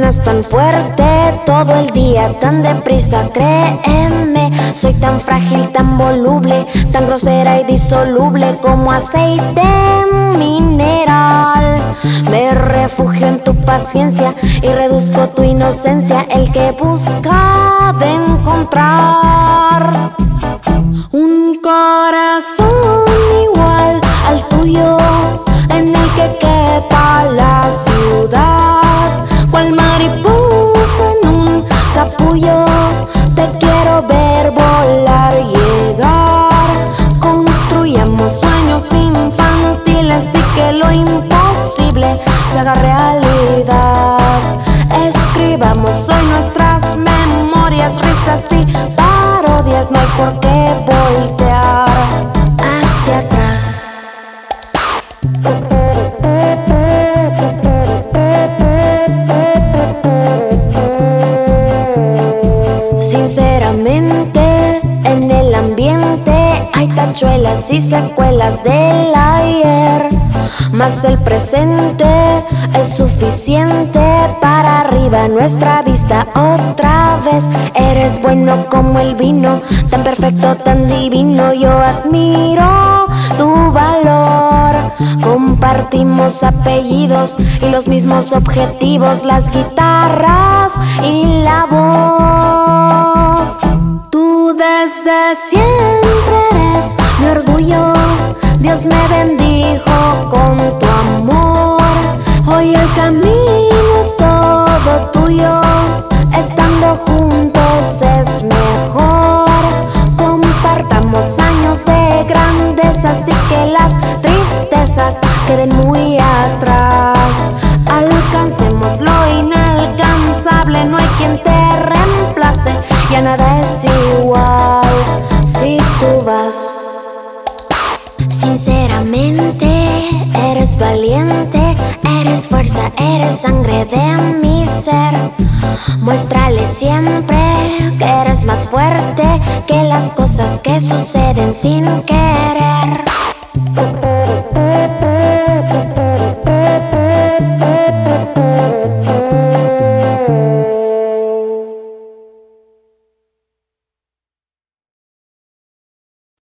suenas tan fuerte, todo el día tan deprisa, créeme. Soy tan frágil, tan voluble, tan grosera y disoluble como aceite mineral. Me refugio en tu paciencia y reduzco tu inocencia, el que busca de encontrar un corazón igual al tuyo, en el que quepa la ciudad. Cual mariposa en un capullo, te quiero ver volar, llegar. Construyamos sueños infantiles y que lo imposible se haga realidad. Escribamos hoy nuestras memorias, risas y parodias. No hay por qué voltear hacia atrás. Sinceramente, en el ambiente hay tachuelas y secuelas del ayer, mas el presente es suficiente. Para arriba nuestra vista otra vez. Eres bueno como el vino, tan perfecto, tan divino. Yo admiro tu valor. Compartimos apellidos y los mismos objetivos, las guitarras y la voz. Tú desde siempre eres mi orgullo. Dios me bendijo con tu amor. Hoy el camino es todo tuyo. Estando juntos es mejor. Compartamos años de grandeza, así que las tristezas queden muy atrás. Alcancemos lo inalcanzable, no hay quien te reemplace. Ya nada es igual si tú vas. Sinceramente, eres valiente, eres fuerza, eres sangre de mi ser. Muéstrale siempre que eres más fuerte que las cosas que suceden sin querer.